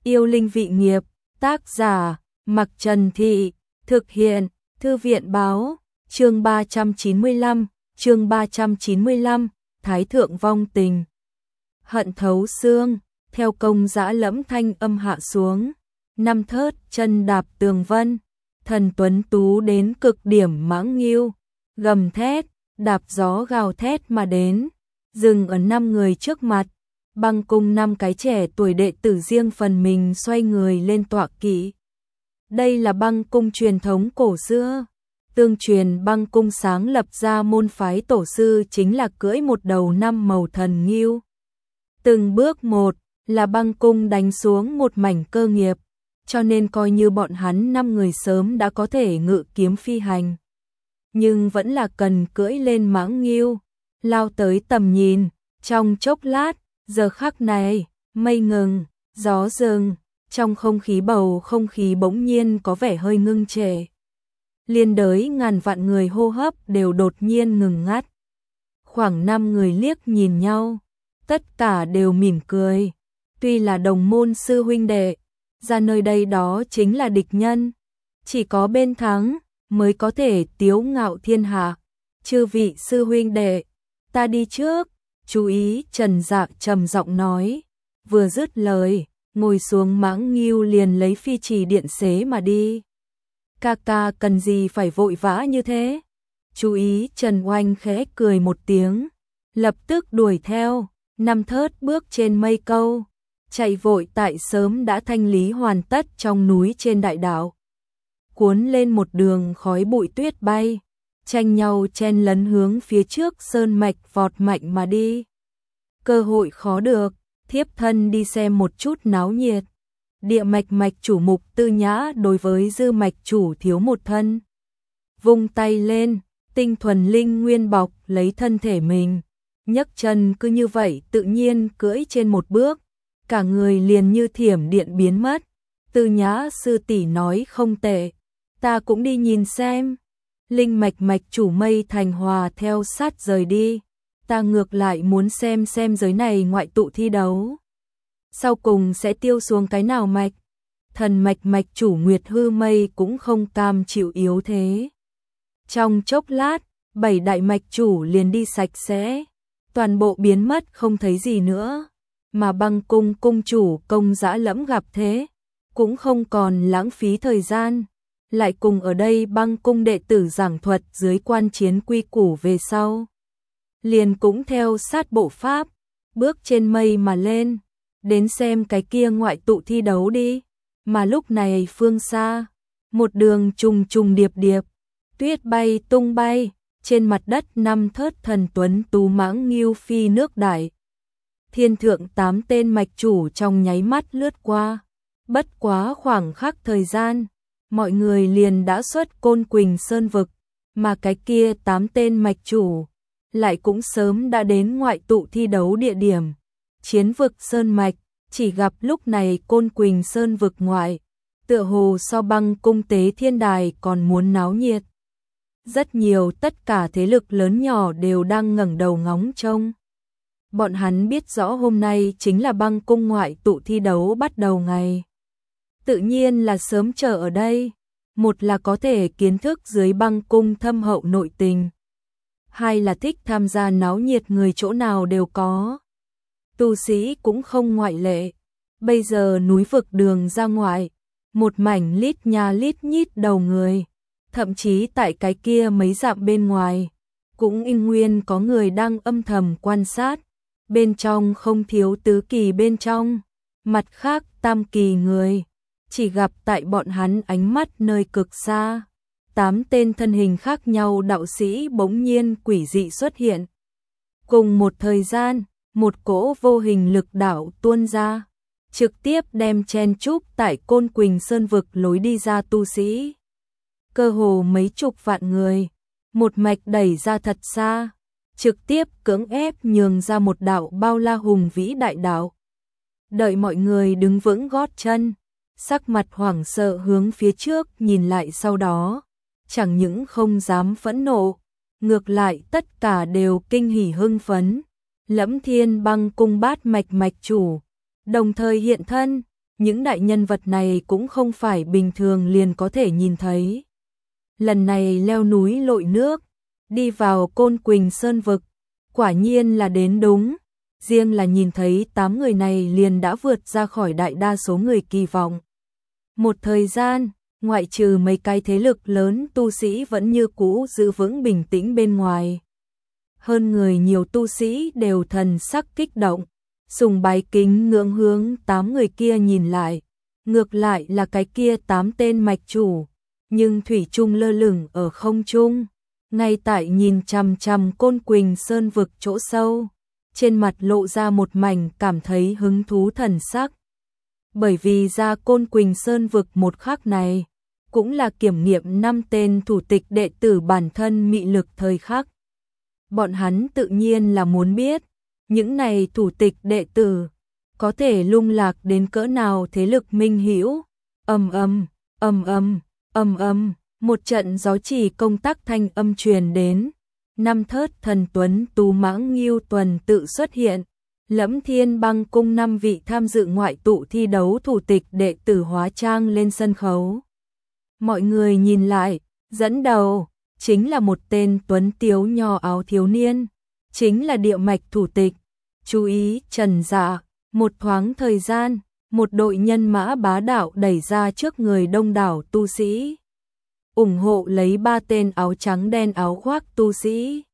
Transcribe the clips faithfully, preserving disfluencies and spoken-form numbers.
Yêu linh vị nghiệp, tác giả, Mặc Trần Thị, thực hiện, Thư viện báo, chương ba trăm chín mươi lăm, chương ba trăm chín mươi lăm, Thái thượng vong tình. Hận thấu xương, theo công dã lẫm thanh âm hạ xuống, năm thớt chân đạp tường vân, thần tuấn tú đến cực điểm mãng nghiêu, gầm thét, đạp gió gào thét mà đến, dừng ở năm người trước mặt. Băng cung năm cái trẻ tuổi đệ tử riêng phần mình xoay người lên tọa kỵ. Đây là băng cung truyền thống cổ xưa. Tương truyền băng cung sáng lập ra môn phái tổ sư chính là cưỡi một đầu năm màu thần nghiêu. Từng bước một là băng cung đánh xuống một mảnh cơ nghiệp, cho nên coi như bọn hắn năm người sớm đã có thể ngự kiếm phi hành. Nhưng vẫn là cần cưỡi lên mãng nghiêu, lao tới tầm nhìn, trong chốc lát. Giờ khắc này, mây ngừng, gió dừng, trong không khí bầu không khí bỗng nhiên có vẻ hơi ngưng trệ. Liên đới ngàn vạn người hô hấp đều đột nhiên ngừng ngắt. Khoảng năm người liếc nhìn nhau, tất cả đều mỉm cười. Tuy là đồng môn sư huynh đệ, ra nơi đây đó chính là địch nhân. Chỉ có bên thắng mới có thể tiếu ngạo thiên hạ. Chư vị sư huynh đệ, ta đi trước. Chú ý, Trần Dạ trầm giọng nói, vừa dứt lời, ngồi xuống mãng nghiêu liền lấy phi trì điện xế mà đi. Ca ca cần gì phải vội vã như thế? Chú ý, Trần Oanh khẽ cười một tiếng, lập tức đuổi theo, năm thớt bước trên mây câu, chạy vội tại sớm đã thanh lý hoàn tất trong núi trên đại đảo. Cuốn lên một đường khói bụi tuyết bay, tranh nhau chen lấn hướng phía trước sơn mạch vọt mạnh mà đi. Cơ hội khó được, thiếp thân đi xem một chút náo nhiệt. Địa mạch mạch chủ Mục Tư Nhã đối với dư mạch chủ thiếu một thân. Vung tay lên, tinh thuần linh nguyên bọc lấy thân thể mình, nhấc chân cứ như vậy tự nhiên cưỡi trên một bước, cả người liền như thiểm điện biến mất. Tư Nhã sư tỷ nói không tệ, ta cũng đi nhìn xem. Linh mạch mạch chủ Mây Thành Hòa theo sát rời đi, ta ngược lại muốn xem xem giới này ngoại tụ thi đấu sau cùng sẽ tiêu xuống cái nào mạch. Thần mạch mạch chủ Nguyệt Hư Mây cũng không cam chịu yếu thế. Trong chốc lát, bảy đại mạch chủ liền đi sạch sẽ, toàn bộ biến mất không thấy gì nữa, mà băng cung cung chủ Công Dã Lẫm gặp thế, cũng không còn lãng phí thời gian. Lại cùng ở đây băng cung đệ tử giảng thuật dưới quan chiến quy củ về sau. Liền cũng theo sát bộ pháp, bước trên mây mà lên, đến xem cái kia ngoại tụ thi đấu đi. Mà lúc này phương xa, một đường trùng trùng điệp điệp, tuyết bay tung bay, trên mặt đất năm thớt thần tuấn tú mãng nghiêu phi nước đại. Thiên thượng tám tên mạch chủ trong nháy mắt lướt qua, bất quá khoảng khắc thời gian. Mọi người liền đã xuất Côn Quỳnh Sơn vực, mà cái kia tám tên mạch chủ lại cũng sớm đã đến ngoại tụ thi đấu địa điểm, chiến vực Sơn Mạch. Chỉ gặp lúc này Côn Quỳnh Sơn vực ngoại, tựa hồ so băng cung tế thiên đài còn muốn náo nhiệt. Rất nhiều tất cả thế lực lớn nhỏ đều đang ngẩng đầu ngóng trông. Bọn hắn biết rõ hôm nay chính là băng cung ngoại tụ thi đấu bắt đầu ngày. Tự nhiên là sớm chờ ở đây, một là có thể kiến thức dưới băng cung thâm hậu nội tình, hai là thích tham gia náo nhiệt người chỗ nào đều có. Tu sĩ cũng không ngoại lệ, bây giờ núi vực đường ra ngoại, một mảnh lít nha lít nhít đầu người, thậm chí tại cái kia mấy dặm bên ngoài, cũng in nguyên có người đang âm thầm quan sát, bên trong không thiếu tứ kỳ bên trong, mặt khác tam kỳ người. Chỉ gặp tại bọn hắn ánh mắt nơi cực xa, tám tên thân hình khác nhau đạo sĩ bỗng nhiên quỷ dị xuất hiện. Cùng một thời gian, một cỗ vô hình lực đạo tuôn ra, trực tiếp đem chen chúc tại Côn Quỳnh Sơn vực lối đi ra tu sĩ. Cơ hồ mấy chục vạn người, một mạch đẩy ra thật xa, trực tiếp cưỡng ép nhường ra một đạo bao la hùng vĩ đại đạo. Đợi mọi người đứng vững gót chân, sắc mặt hoảng sợ hướng phía trước nhìn lại, sau đó chẳng những không dám phẫn nộ, ngược lại tất cả đều kinh hỉ hưng phấn. Lẫm Thiên Băng cung bát mạch mạch chủ đồng thời hiện thân, những đại nhân vật này cũng không phải bình thường liền có thể nhìn thấy. Lần này leo núi lội nước, đi vào Côn Quỳnh Sơn vực, quả nhiên là đến đúng. Riêng là nhìn thấy tám người này liền đã vượt ra khỏi đại đa số người kỳ vọng. Một thời gian, ngoại trừ mấy cái thế lực lớn tu sĩ vẫn như cũ giữ vững bình tĩnh bên ngoài. Hơn người nhiều tu sĩ đều thần sắc kích động, sùng bái kính ngưỡng hướng tám người kia nhìn lại. Ngược lại là cái kia tám tên mạch chủ, nhưng thủy chung lơ lửng ở không trung, ngay tại nhìn chằm chằm Côn Quỳnh Sơn vực chỗ sâu, trên mặt lộ ra một mảnh cảm thấy hứng thú thần sắc. Bởi vì ra Côn Quỳnh Sơn vực một khắc này, cũng là kiểm nghiệm năm tên thủ tịch đệ tử bản thân mị lực thời khắc. Bọn hắn tự nhiên là muốn biết, những này thủ tịch đệ tử có thể lung lạc đến cỡ nào thế lực minh hữu. Ầm ầm, ầm ầm, ầm ầm, một trận gió chỉ công tắc thanh âm truyền đến. Năm thớt thần tuấn tú mãng Ngưu Tuần tự xuất hiện, Lẫm Thiên Băng cung năm vị tham dự ngoại tụ thi đấu thủ tịch đệ tử hóa trang lên sân khấu. Mọi người nhìn lại, dẫn đầu chính là một tên tuấn tiếu nho áo thiếu niên, chính là địa mạch thủ tịch. Chú ý Trần Dạ, một thoáng thời gian, một đội nhân mã bá đạo đẩy ra trước người đông đảo tu sĩ, ủng hộ lấy ba tên áo trắng đen áo khoác tu sĩ.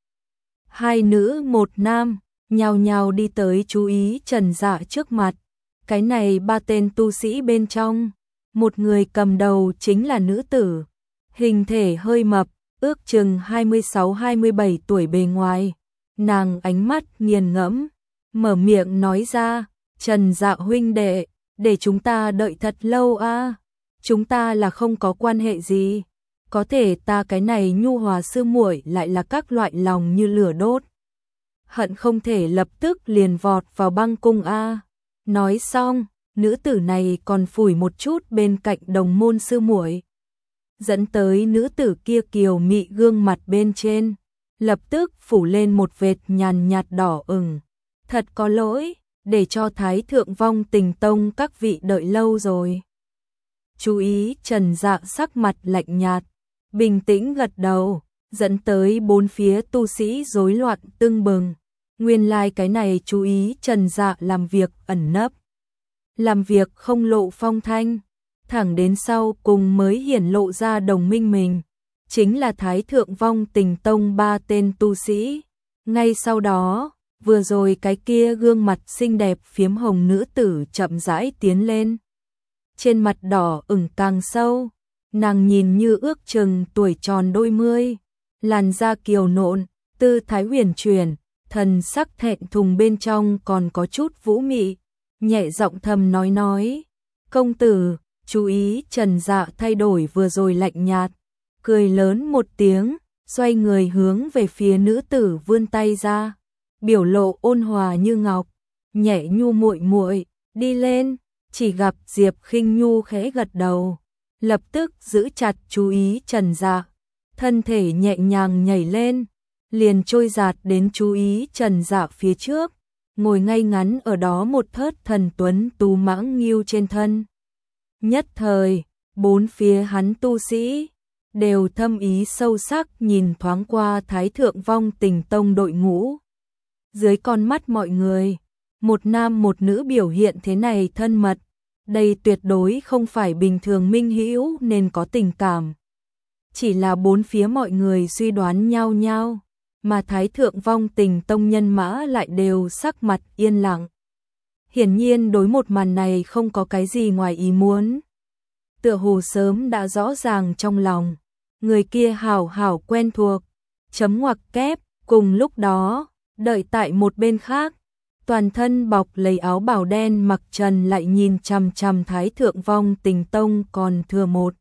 Hai nữ một nam, nhào nhào đi tới chú ý Trần Dạ trước mặt. Cái này ba tên tu sĩ bên trong, một người cầm đầu chính là nữ tử, hình thể hơi mập, ước chừng hai mươi sáu hai mươi bảy tuổi bề ngoài. Nàng ánh mắt nghiền ngẫm, mở miệng nói ra, Trần Dạ huynh đệ, để chúng ta đợi thật lâu a. Chúng ta là không có quan hệ gì, có thể ta cái này nhu hòa sư muội lại là các loại lòng như lửa đốt, hận không thể lập tức liền vọt vào băng cung a. Nói xong, nữ tử này còn phủi một chút bên cạnh đồng môn sư muội, dẫn tới nữ tử kia kiều mị gương mặt bên trên, lập tức phủ lên một vệt nhàn nhạt đỏ ửng. Thật có lỗi, để cho Thái Thượng Vong Tình Tông các vị đợi lâu rồi. Chú ý Trần Dạ sắc mặt lạnh nhạt, bình tĩnh gật đầu, dẫn tới bốn phía tu sĩ rối loạn tưng bừng. Nguyên lai like cái này chú ý Trần Dạ làm việc ẩn nấp, làm việc không lộ phong thanh, thẳng đến sau cùng mới hiển lộ ra đồng minh mình, chính là Thái Thượng Vong Tình Tông ba tên tu sĩ. Ngay sau đó, vừa rồi cái kia gương mặt xinh đẹp phiếm hồng nữ tử chậm rãi tiến lên. Trên mặt đỏ ửng càng sâu, nàng nhìn như ước chừng tuổi tròn đôi mươi, làn da kiều nộn, tư thái huyền chuyển, thần sắc thẹn thùng bên trong còn có chút vũ mị, nhẹ giọng thầm nói nói, công tử, chú ý Trần Dạ thay đổi vừa rồi lạnh nhạt, cười lớn một tiếng, xoay người hướng về phía nữ tử vươn tay ra, biểu lộ ôn hòa như ngọc, nhẹ nhu muội muội, đi lên. Chỉ gặp Diệp Khinh Nhu khẽ gật đầu, lập tức giữ chặt chú ý Trần Dạ, thân thể nhẹ nhàng nhảy lên, liền trôi dạt đến chú ý Trần Dạ phía trước, ngồi ngay ngắn ở đó một thớt thần tuấn tú mãng Ngưu trên thân. Nhất thời, bốn phía hắn tu sĩ đều thâm ý sâu sắc nhìn thoáng qua Thái Thượng Vong Tình Tông đội ngũ. Dưới con mắt mọi người, một nam một nữ biểu hiện thế này thân mật, đây tuyệt đối không phải bình thường minh hữu nên có tình cảm. Chỉ là bốn phía mọi người suy đoán nhau nhau, mà Thái Thượng Vong Tình Tông nhân mã lại đều sắc mặt yên lặng. Hiển nhiên đối một màn này không có cái gì ngoài ý muốn. Tựa hồ sớm đã rõ ràng trong lòng, người kia hảo hảo quen thuộc, chấm ngoặc kép, cùng lúc đó, đợi tại một bên khác, toàn thân bọc lấy áo bào đen mặc trần lại nhìn chằm chằm Thái Thượng Vong Tình Tông còn thừa một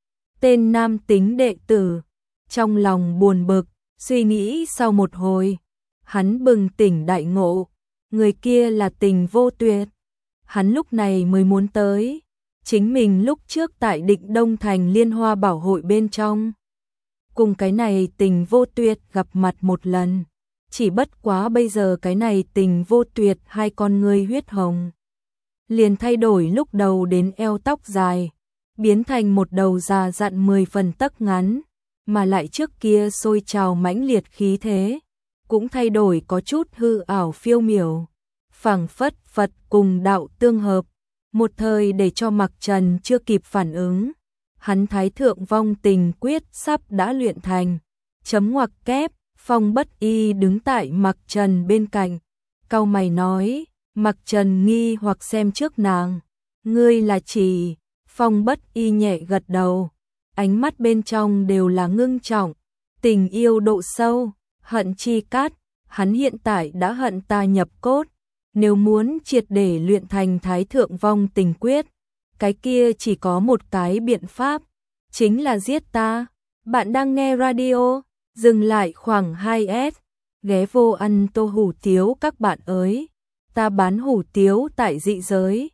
tên nam tính đệ tử, trong lòng buồn bực, suy nghĩ sau một hồi, hắn bừng tỉnh đại ngộ, người kia là Tình Vô Tuyệt. Hắn lúc này mới muốn tới, chính mình lúc trước tại Định Đông Thành Liên Hoa Bảo hội bên trong, cùng cái này Tình Vô Tuyệt gặp mặt một lần. Chỉ bất quá bây giờ cái này Tình Vô Tuyệt hai con ngươi huyết hồng, liền thay đổi lúc đầu đến eo tóc dài, biến thành một đầu già dặn mười phần tấc ngắn, mà lại trước kia sôi trào mãnh liệt khí thế, cũng thay đổi có chút hư ảo phiêu miểu, phảng phất Phật cùng đạo tương hợp, một thời để cho Mặc Trần chưa kịp phản ứng. Hắn Thái Thượng Vong Tình Quyết sắp đã luyện thành, chấm ngoặc kép, Phong Bất Y đứng tại Mặc Trần bên cạnh, cau mày nói. Mặc Trần nghi hoặc xem trước nàng, ngươi là chỉ? Phong Bất Y nhẹ gật đầu, ánh mắt bên trong đều là ngưng trọng, tình yêu độ sâu, hận chi cát, hắn hiện tại đã hận ta nhập cốt, nếu muốn triệt để luyện thành Thái Thượng Vong Tình Quyết, cái kia chỉ có một cái biện pháp, chính là giết ta. Bạn đang nghe radio, dừng lại khoảng hai S, ghé vô ăn tô hủ tiếu các bạn ơi. Ta bán hủ tiếu tại dị giới,